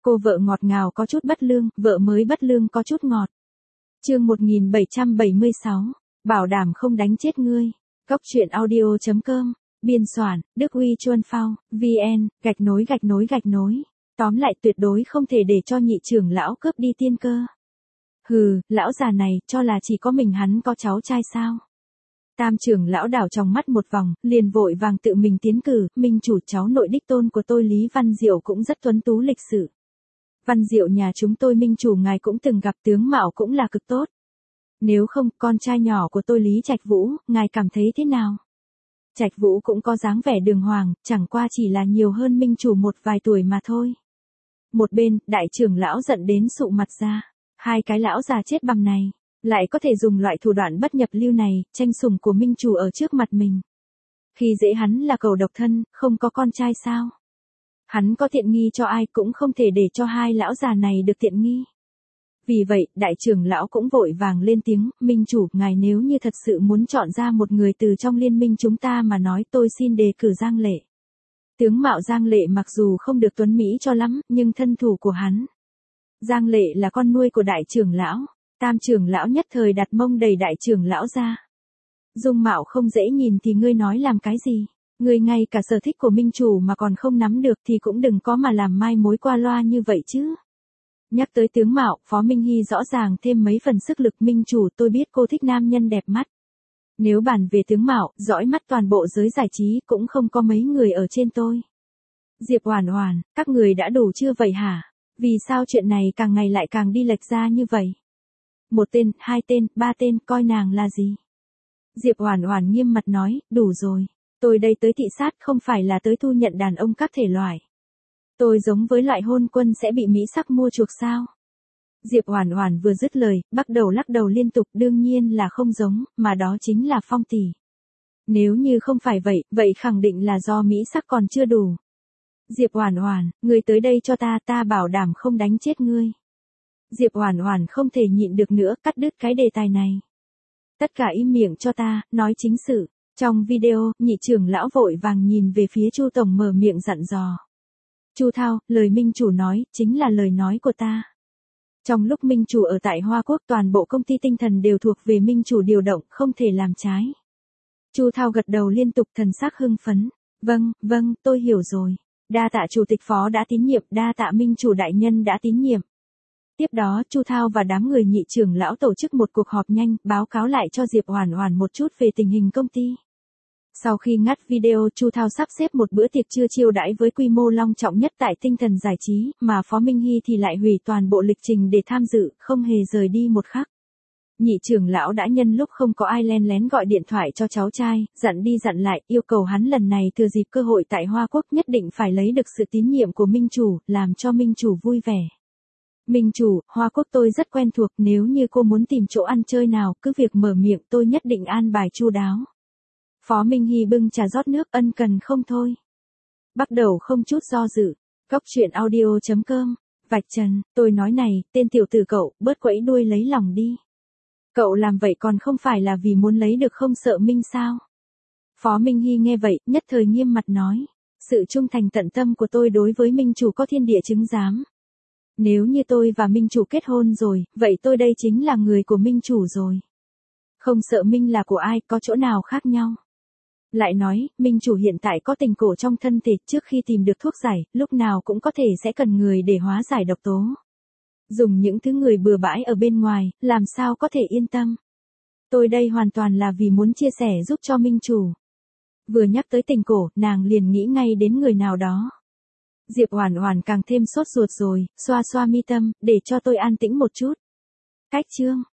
Cô vợ ngọt ngào có chút bất lương, vợ mới bất lương có chút ngọt. Chương 1776, bảo đảm không đánh chết ngươi. Góc truyện audio.com, biên soạn, Đức Huy Chuân Phao, VN, _. Tóm lại tuyệt đối không thể để cho nhị trưởng lão cướp đi tiên cơ. Hừ, lão già này, cho là chỉ có mình hắn có cháu trai sao? Tam trưởng lão đảo trong mắt một vòng, liền vội vàng tự mình tiến cử, minh chủ cháu nội đích tôn của tôi Lý Văn Diệu cũng rất tuấn tú lịch sự. Văn Diệu nhà chúng tôi minh chủ ngài cũng từng gặp, tướng mạo cũng là cực tốt. Nếu không, con trai nhỏ của tôi Lý Trạch Vũ, ngài cảm thấy thế nào? Trạch Vũ cũng có dáng vẻ đường hoàng, chẳng qua chỉ là nhiều hơn minh chủ một vài tuổi mà thôi. Một bên, đại trưởng lão giận đến sụ mặt ra. Hai cái lão già chết bằm này, lại có thể dùng loại thủ đoạn bất nhập lưu này, tranh sủng của minh chủ ở trước mặt mình. Khi dễ hắn là cầu độc thân, không có con trai sao? Hắn có tiện nghi cho ai cũng không thể để cho hai lão già này được tiện nghi. Vì vậy, đại trưởng lão cũng vội vàng lên tiếng, minh chủ, ngài nếu như thật sự muốn chọn ra một người từ trong liên minh chúng ta mà nói, tôi xin đề cử Giang Lệ. Tướng mạo Giang Lệ mặc dù không được tuấn mỹ cho lắm, nhưng thân thủ của hắn. Giang Lệ là con nuôi của đại trưởng lão. Tam trưởng lão nhất thời đặt mông đầy đại trưởng lão ra. Dung mạo không dễ nhìn thì ngươi nói làm cái gì? Ngươi ngay cả sở thích của minh chủ mà còn không nắm được thì cũng đừng có mà làm mai mối qua loa như vậy chứ. Nhắc tới tướng mạo, Phó Minh Hy rõ ràng thêm mấy phần sức lực. Minh chủ, tôi biết cô thích nam nhân đẹp mắt. Nếu bàn về tướng mạo, dõi mắt toàn bộ giới giải trí cũng không có mấy người ở trên tôi. Diệp Oản Oản, các người đã đủ chưa vậy hả? Vì sao chuyện này càng ngày lại càng đi lệch ra như vậy? Một tên, hai tên, ba tên, coi nàng là gì? Diệp Oản Oản nghiêm mặt nói, đủ rồi. Tôi đây tới thị sát không phải là tới thu nhận đàn ông các thể loại. Tôi giống với loại hôn quân sẽ bị mỹ sắc mua chuộc sao? Diệp Oản Oản vừa dứt lời, bắt đầu lắc đầu liên tục, đương nhiên là không giống, mà đó chính là Phong tỷ. Nếu như không phải vậy, vậy khẳng định là do mỹ sắc còn chưa đủ. Diệp Oản Oản, ngươi tới đây cho ta, ta bảo đảm không đánh chết ngươi. Diệp Oản Oản không thể nhịn được nữa, cắt đứt cái đề tài này. Tất cả im miệng cho ta, nói chính sự. Trong video, nhị trưởng lão vội vàng nhìn về phía Chu tổng mở miệng dặn dò. Chu Thao, lời minh chủ nói, chính là lời nói của ta. Trong lúc minh chủ ở tại Hoa Quốc, toàn bộ công ty tinh thần đều thuộc về minh chủ điều động, không thể làm trái. Chu Thao gật đầu liên tục, thần sắc hưng phấn. Vâng, tôi hiểu rồi. Đa tạ chủ tịch phó đã tín nhiệm, đa tạ minh chủ đại nhân đã tín nhiệm. Tiếp đó, Chu Thao và đám người nhị trưởng lão tổ chức một cuộc họp nhanh, báo cáo lại cho Diệp Oản Oản một chút về tình hình công ty. Sau khi ngắt video, Chu Thao sắp xếp một bữa tiệc trưa chiêu đãi với quy mô long trọng nhất tại tinh thần giải trí, mà Phó Minh Hy thì lại hủy toàn bộ lịch trình để tham dự, không hề rời đi một khắc. Nhị trưởng lão đã nhân lúc không có ai len lén gọi điện thoại cho cháu trai, dặn đi dặn lại, yêu cầu hắn lần này thừa dịp cơ hội tại Hoa Quốc nhất định phải lấy được sự tín nhiệm của minh chủ, làm cho minh chủ vui vẻ. Minh chủ, Hoa Quốc tôi rất quen thuộc, nếu như cô muốn tìm chỗ ăn chơi nào, cứ việc mở miệng, tôi nhất định an bài chu đáo. Phó Minh Hy bưng trà rót nước, ân cần không thôi. Bắt đầu không chút do dự. Góc truyện audio.com, vạch trần, tôi nói này, tên tiểu tử cậu, bớt quẫy đuôi lấy lòng đi. Cậu làm vậy còn không phải là vì muốn lấy được không sợ Minh sao? Phó Minh Hy nghe vậy, nhất thời nghiêm mặt nói. Sự trung thành tận tâm của tôi đối với minh chủ có thiên địa chứng giám. Nếu như tôi và minh chủ kết hôn rồi, vậy tôi đây chính là người của minh chủ rồi. Không sợ Minh là của ai, có chỗ nào khác nhau. Lại nói, minh chủ hiện tại có tình cổ trong thân thể, trước khi tìm được thuốc giải, lúc nào cũng có thể sẽ cần người để hóa giải độc tố. Dùng những thứ người bừa bãi ở bên ngoài, làm sao có thể yên tâm. Tôi đây hoàn toàn là vì muốn chia sẻ giúp cho minh chủ. Vừa nhắc tới tình cổ, nàng liền nghĩ ngay đến người nào đó. Diệp Oản Oản càng thêm sốt ruột rồi, xoa xoa mi tâm, để cho tôi an tĩnh một chút. Cách chương